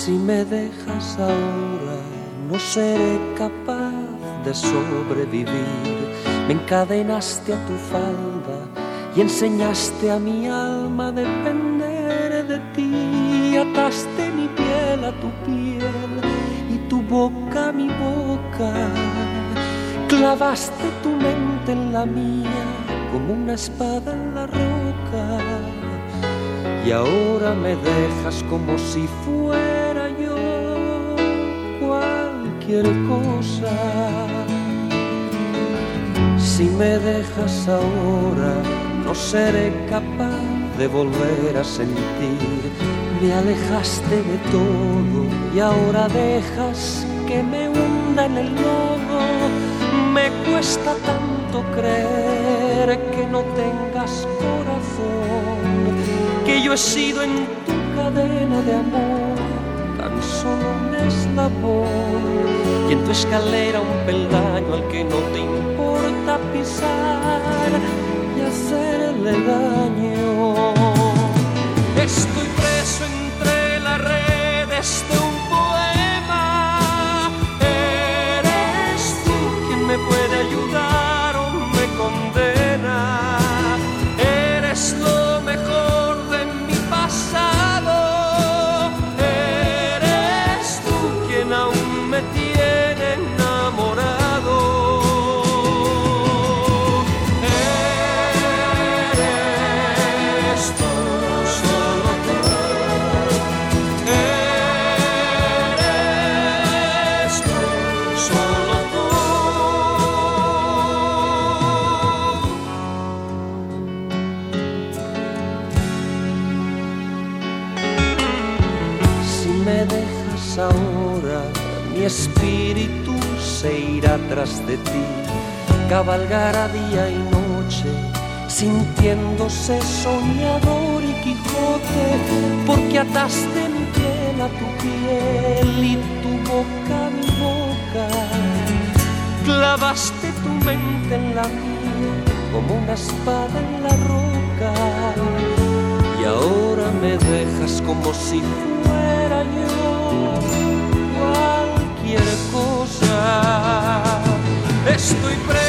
Si me dejas ahora, no seré capaz de sobrevivir. Me encadenaste a tu falda y enseñaste a mi alma a depender de ti. Ataste mi piel a tu piel y tu boca a mi boca. Clavaste tu mente en la mía como una espada en la roca. Y ahora me dejas como si fuera yo cualquier cosa. Si me dejas ahora, no seré capaz de volver a sentir. Me alejaste de todo y ahora dejas que me hunda en el lodo. Me cuesta tanto creer que no tengas corazón, que yo he sido en tu cadena de amor tan solo un eslabón, y en tu escalera un peldaño al que no te importa pisar y hacerle daño. Estoy preso entre las redes de un poema. Eres tú quien me puede ayudar o me condena. Eres lo mejor de mi pasado. Eres tú quien aún me tiene enamorado. Ahora mi espíritu se irá tras de ti, cabalgará día y noche, sintiéndose soñador y Quijote, porque ataste mi piel a tu piel y tu boca a mi boca. Clavaste tu mente en la mía como una espada en la roca, y ahora me dejas como si fuera yo cualquier cosa. Estoy preso